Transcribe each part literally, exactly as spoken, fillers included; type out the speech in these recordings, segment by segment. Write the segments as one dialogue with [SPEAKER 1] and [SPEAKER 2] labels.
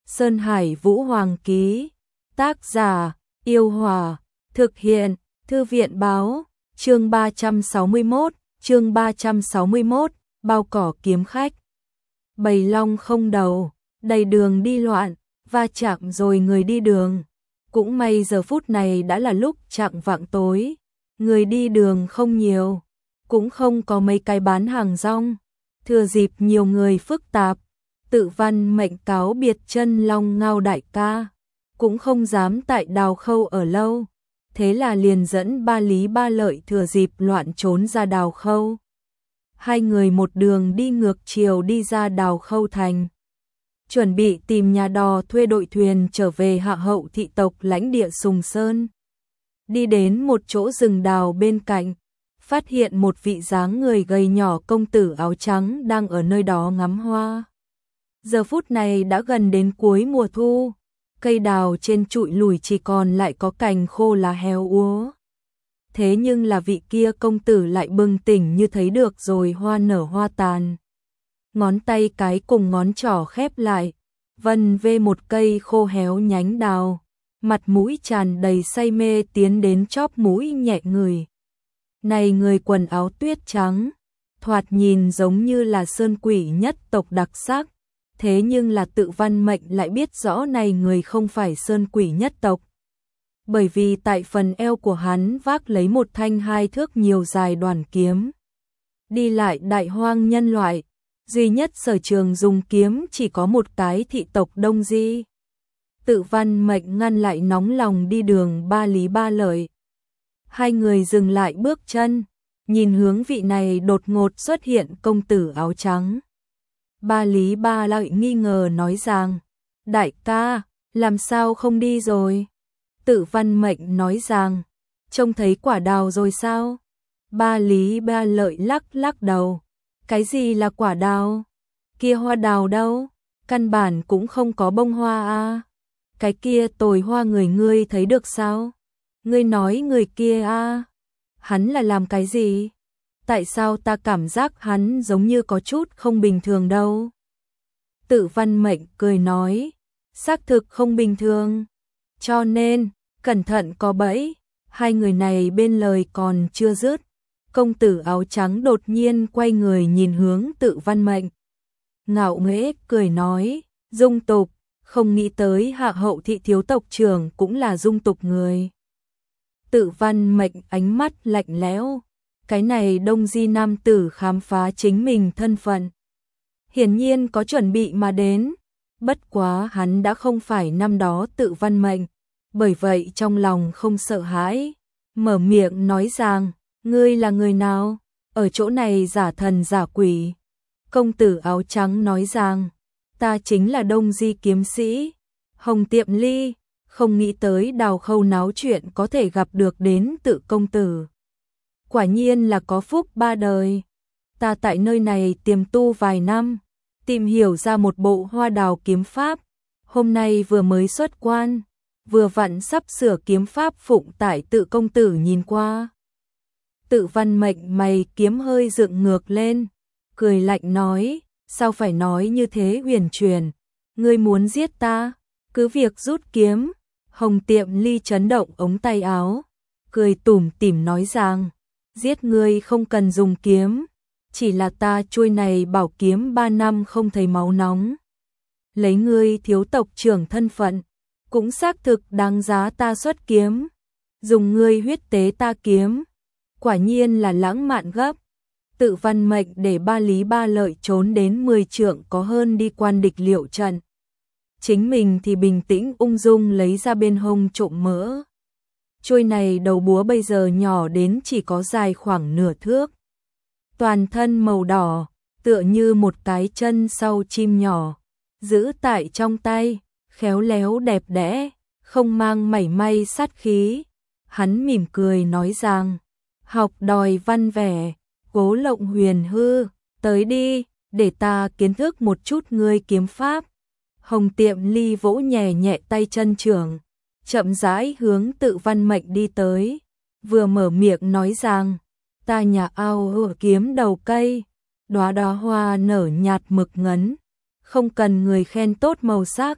[SPEAKER 1] Sơn Hải Vũ Hoàng ký. Tác giả: Yêu Hòa. Thực hiện: Thư viện báo. Chương ba trăm sáu mươi mốt, chương ba trăm sáu mươi mốt, bao cỏ kiếm khách. Bầy long không đầu, đầy đường đi loạn, va chạm rồi người đi đường. Cũng may giờ phút này đã là lúc chạng vạng tối, người đi đường không nhiều, cũng không có mấy cái bán hàng rong. Thừa dịp nhiều người phức tạp, Tự Văn Mệnh cáo biệt chân long ngao đại ca, cũng không dám tại Đào Khâu ở lâu, thế là liền dẫn Ba Lý Ba Lợi thừa dịp loạn trốn ra Đào Khâu. Hai người một đường đi ngược chiều đi ra Đào Khâu thành, chuẩn bị tìm nhà đò thuê đội thuyền trở về Hạ Hậu thị tộc lãnh địa Sùng Sơn. Đi đến một chỗ rừng đào bên cạnh, phát hiện một vị dáng người gầy nhỏ công tử áo trắng đang ở nơi đó ngắm hoa. Giờ phút này đã gần đến cuối mùa thu, cây đào trên trụi lùi chỉ còn lại có cành khô lá héo úa. Thế nhưng là vị kia công tử lại bừng tỉnh như thấy được rồi hoa nở hoa tàn. Ngón tay cái cùng ngón trỏ khép lại, vân vê một cây khô héo nhánh đào, mặt mũi tràn đầy say mê tiến đến chóp mũi nhẹ người. Này người quần áo tuyết trắng, thoạt nhìn giống như là sơn quỷ nhất tộc đặc sắc, thế nhưng là Tự Văn Mệnh lại biết rõ này người không phải sơn quỷ nhất tộc. Bởi vì tại phần eo của hắn vác lấy một thanh hai thước nhiều dài đoàn kiếm. Đi lại đại hoang nhân loại, duy nhất sở trường dùng kiếm chỉ có một cái thị tộc Đông Di. Tự Văn Mệnh ngăn lại nóng lòng đi đường Ba Lý Ba Lợi. Hai người dừng lại bước chân, nhìn hướng vị này đột ngột xuất hiện công tử áo trắng. Ba Lý Ba Lợi nghi ngờ nói rằng, đại ca, làm sao không đi rồi? Tự Văn Mệnh nói rằng, trông thấy quả đào rồi sao? Ba Lý Ba Lợi lắc lắc đầu, cái gì là quả đào? Kia hoa đào đâu? Căn bản cũng không có bông hoa à? Cái kia tồi hoa người ngươi thấy được sao? Ngươi nói người kia à? Hắn là làm cái gì? Tại sao ta cảm giác hắn giống như có chút không bình thường đâu? Tự Văn Mệnh cười nói, xác thực không bình thường, cho nên, cẩn thận có bẫy. Hai người này bên lời còn chưa dứt, công tử áo trắng đột nhiên quay người nhìn hướng Tự Văn Mệnh. Ngạo nghễ cười nói, dung tục, không nghĩ tới Hạ Hậu thị thiếu tộc trưởng cũng là dung tục người. Tự Văn Mệnh ánh mắt lạnh lẽo, cái này Đông Di nam tử khám phá chính mình thân phận. Hiển nhiên có chuẩn bị mà đến, bất quá hắn đã không phải năm đó Tự Văn Mệnh, bởi vậy trong lòng không sợ hãi, mở miệng nói rằng, ngươi là người nào, ở chỗ này giả thần giả quỷ. Công tử áo trắng nói rằng, ta chính là Đông Di kiếm sĩ, Hồng Tiệm Ly, không nghĩ tới Đào Khâu náo chuyện có thể gặp được đến Tự công tử. Quả nhiên là có phúc ba đời. Ta tại nơi này tiềm tu vài năm, tìm hiểu ra một bộ hoa đào kiếm pháp, hôm nay vừa mới xuất quan, vừa vặn sắp sửa kiếm pháp phụng tại Tự công tử nhìn qua. Tự Văn Mệnh mày kiếm hơi dựng ngược lên, cười lạnh nói, sao phải nói như thế huyền truyền, ngươi muốn giết ta, cứ việc rút kiếm. Hồng Tiệm Ly chấn động ống tay áo, cười tủm tỉm nói rằng, giết ngươi không cần dùng kiếm, chỉ là ta chuôi này bảo kiếm ba năm không thấy máu nóng. Lấy ngươi thiếu tộc trưởng thân phận, cũng xác thực đáng giá ta xuất kiếm, dùng ngươi huyết tế ta kiếm, quả nhiên là lãng mạn gấp. Tự Văn Mệnh để Ba Lý Ba Lợi trốn đến mười trượng có hơn đi quan địch liệu trận. Chính mình thì bình tĩnh ung dung lấy ra bên hông trộm mỡ. Chuôi này đầu búa bây giờ nhỏ đến chỉ có dài khoảng nửa thước. Toàn thân màu đỏ, tựa như một cái chân sau chim nhỏ, giữ tại trong tay, khéo léo đẹp đẽ, không mang mảy may sát khí. Hắn mỉm cười nói rằng, học đòi văn vẻ, cố lộng huyền hư, tới đi, để ta kiến thức một chút ngươi kiếm pháp. Hồng Tiệm Ly vỗ nhẹ nhẹ tay chân trưởng, chậm rãi hướng Tự Văn Mệnh đi tới, vừa mở miệng nói rằng, ta nhà ao ở kiếm đầu cây, đóa đóa hoa nở nhạt mực ngấn, không cần người khen tốt màu sắc,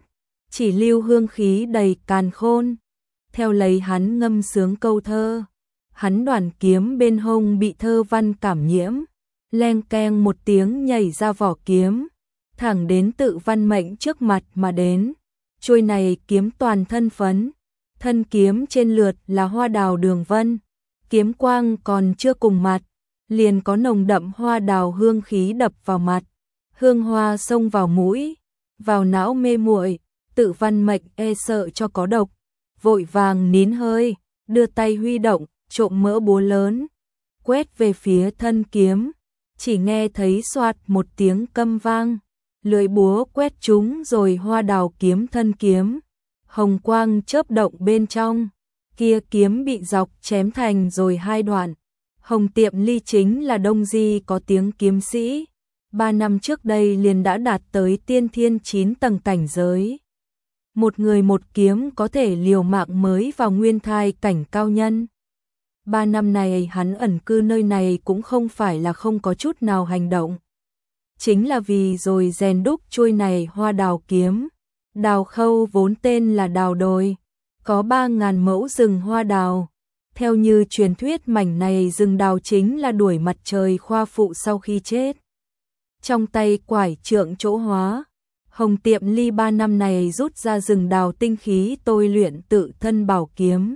[SPEAKER 1] chỉ lưu hương khí đầy càn khôn. Theo lấy hắn ngâm sướng câu thơ, hắn đoàn kiếm bên hông bị thơ văn cảm nhiễm, leng keng một tiếng nhảy ra vỏ kiếm, thẳng đến Tự Văn Mệnh trước mặt mà đến. Chuôi này kiếm toàn thân phấn, thân kiếm trên lượt là hoa đào đường vân, kiếm quang còn chưa cùng mặt, liền có nồng đậm hoa đào hương khí đập vào mặt, hương hoa xông vào mũi, vào não mê muội. Tự Văn Mệnh e sợ cho có độc, vội vàng nín hơi, đưa tay huy động, trộm mỡ búa lớn, quét về phía thân kiếm, chỉ nghe thấy xoạt một tiếng câm vang, lưỡi búa quét trúng rồi hoa đào kiếm thân kiếm, hồng quang chớp động bên trong, kia kiếm bị dọc chém thành rồi hai đoạn. Hồng Tiệm Ly chính là Đông Di có tiếng kiếm sĩ, ba năm trước đây liền đã đạt tới tiên thiên chín tầng cảnh giới. Một người một kiếm có thể liều mạng mới vào nguyên thai cảnh cao nhân. Ba năm này hắn ẩn cư nơi này cũng không phải là không có chút nào hành động. Chính là vì rồi rèn đúc chuôi này hoa đào kiếm. Đào Khâu vốn tên là Đào Đồi, có ba ngàn mẫu rừng hoa đào. Theo như truyền thuyết mảnh này rừng đào chính là đuổi mặt trời khoa phụ sau khi chết. Trong tay quải trượng chỗ hóa, Hồng Tiệm Ly ba năm này rút ra rừng đào tinh khí tôi luyện tự thân bảo kiếm.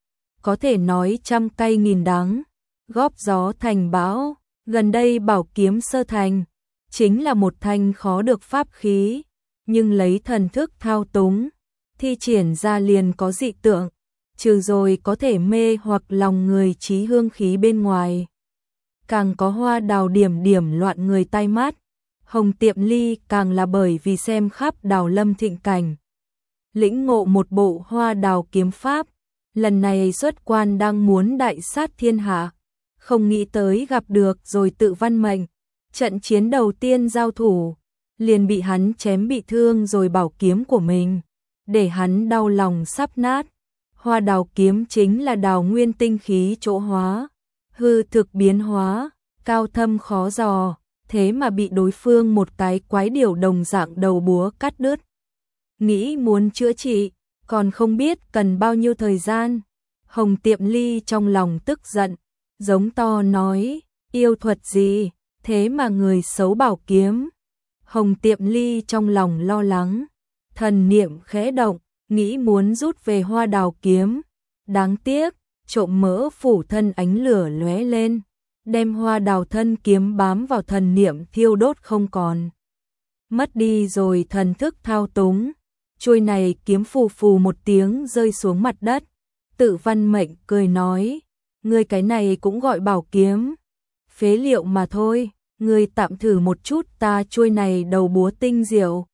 [SPEAKER 1] Có thể nói trăm cây nghìn đắng, góp gió thành bão. Gần đây bảo kiếm sơ thành, chính là một thanh khó được pháp khí, nhưng lấy thần thức thao túng, thi triển ra liền có dị tượng, trừ rồi có thể mê hoặc lòng người trí hương khí bên ngoài. Càng có hoa đào điểm điểm loạn người tai mắt. Hồng Tiệm Ly càng là bởi vì xem khắp đào lâm thịnh cảnh, lĩnh ngộ một bộ hoa đào kiếm pháp, lần này xuất quan đang muốn đại sát thiên hạ, không nghĩ tới gặp được rồi Tự Văn Mệnh, trận chiến đầu tiên giao thủ, liền bị hắn chém bị thương rồi bảo kiếm của mình, để hắn đau lòng sắp nát. Hoa đào kiếm chính là đào nguyên tinh khí chỗ hóa, hư thực biến hóa, cao thâm khó dò. Thế mà bị đối phương một cái quái điểu đồng dạng đầu búa cắt đứt. Nghĩ muốn chữa trị, còn không biết cần bao nhiêu thời gian. Hồng Tiệm Ly trong lòng tức giận, giống to nói, yêu thuật gì, thế mà người xấu bảo kiếm. Hồng Tiệm Ly trong lòng lo lắng, thần niệm khẽ động, nghĩ muốn rút về hoa đào kiếm. Đáng tiếc, trộm mỡ phủ thân ánh lửa lóe lên, đem hoa đào thân kiếm bám vào thần niệm thiêu đốt không còn. Mất đi rồi thần thức thao túng, chuôi này kiếm phù phù một tiếng rơi xuống mặt đất. Tự Văn Mệnh cười nói, ngươi cái này cũng gọi bảo kiếm, phế liệu mà thôi, ngươi tạm thử một chút ta chuôi này đầu búa tinh diệu.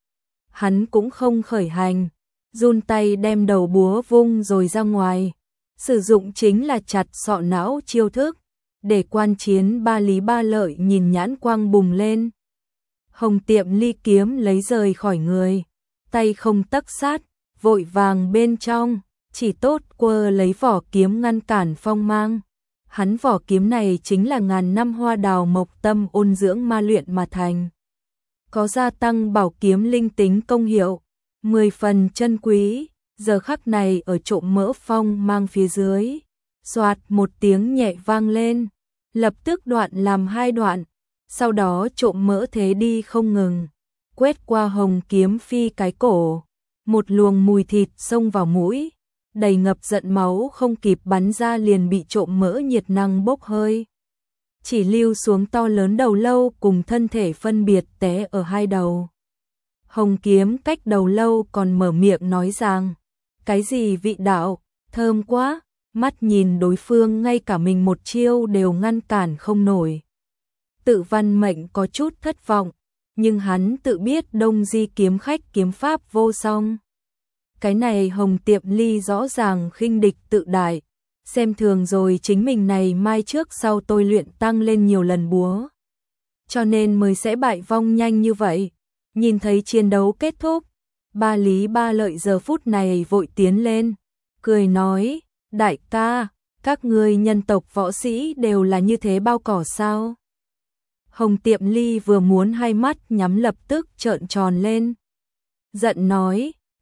[SPEAKER 1] Hắn cũng không khởi hành, run tay đem đầu búa vung rồi ra ngoài, sử dụng chính là chặt sọ não chiêu thức. Để quan chiến ba lý ba lợi nhìn nhãn quang bùng lên. Hồng Tiệm Ly kiếm lấy rời khỏi người, tay không tấc sát, vội vàng bên trong, chỉ tốt quơ lấy vỏ kiếm ngăn cản phong mang. Hắn vỏ kiếm này chính là ngàn năm hoa đào mộc tâm ôn dưỡng ma luyện mà thành. Có gia tăng bảo kiếm linh tính công hiệu, mười phần chân quý, giờ khắc này ở trộm mỡ phong mang phía dưới. Soạt một tiếng nhẹ vang lên, lập tức đoạn làm hai đoạn, sau đó trộm mỡ thế đi không ngừng, quét qua hồng kiếm phi cái cổ, một luồng mùi thịt xông vào mũi, đầy ngập giận máu không kịp bắn ra liền bị trộm mỡ nhiệt năng bốc hơi. Chỉ lưu xuống to lớn đầu lâu cùng thân thể phân biệt té ở hai đầu. Hồng kiếm cách đầu lâu còn mở miệng nói rằng, cái gì vị đạo, thơm quá. Mắt nhìn đối phương ngay cả mình một chiêu đều ngăn cản không nổi. Tự Văn Mệnh có chút thất vọng, nhưng hắn tự biết Đông Di kiếm khách kiếm pháp vô song. Cái này Hồng Tiệm Ly rõ ràng khinh địch tự đại, xem thường rồi chính mình này mai trước sau tôi luyện tăng lên nhiều lần búa. Cho nên mới sẽ bại vong nhanh như vậy. Nhìn thấy chiến đấu kết thúc, ba lý ba lợi giờ phút này vội tiến lên, cười nói, đại ca, các ngươi nhân tộc võ sĩ đều là như thế bao cỏ sao? Hồng Tiệm Ly vừa muốn hai mắt nhắm lập tức trợn tròn lên. Giận nói,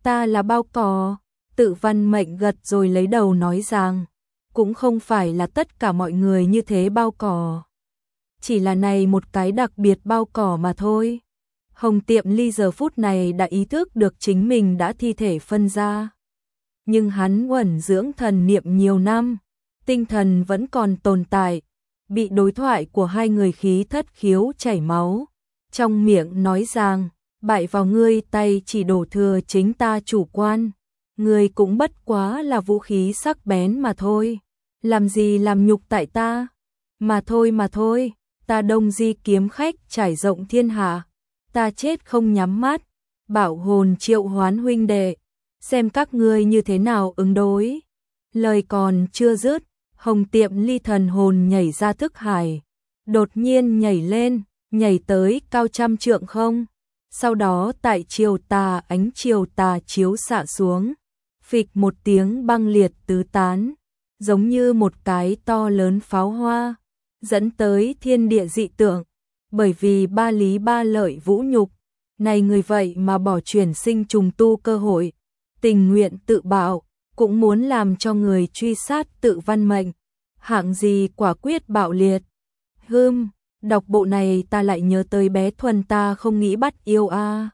[SPEAKER 1] Ta là bao cỏ, Tự Văn Mệnh gật rồi lấy đầu nói rằng, cũng không phải là tất cả mọi người như thế bao cỏ. Chỉ là này một cái đặc biệt bao cỏ mà thôi. Hồng Tiệm Ly giờ phút này đã ý thức được chính mình đã thi thể phân ra. Nhưng hắn uẩn dưỡng thần niệm nhiều năm, tinh thần vẫn còn tồn tại, bị đối thoại của hai người khí thất khiếu chảy máu. Trong miệng nói rằng, bại vào ngươi tay chỉ đổ thừa chính ta chủ quan. Ngươi cũng bất quá là vũ khí sắc bén mà thôi. Làm gì làm nhục tại ta? Mà thôi mà thôi, ta Đông Di kiếm khách trải rộng thiên hạ. Ta chết không nhắm mắt, bảo hồn triệu hoán huynh đệ. Xem các ngươi như thế nào ứng đối. Lời còn chưa dứt, Hồng Tiệm Ly thần hồn nhảy ra thức hải. Đột nhiên nhảy lên, nhảy tới cao trăm trượng không. Sau đó tại chiều tà ánh chiều tà chiếu xạ xuống. Phịch một tiếng băng liệt tứ tán, giống như một cái to lớn pháo hoa, dẫn tới thiên địa dị tượng. Bởi vì ba lý ba lợi vũ nhục, này người vậy mà bỏ chuyển sinh trùng tu cơ hội, tình nguyện tự bạo, cũng muốn làm cho người truy sát Tự Văn Mệnh. Hạng gì quả quyết bạo liệt. Hưm, đọc bộ này ta lại nhớ tới bé Thuần ta không nghĩ bắt yêu a. À.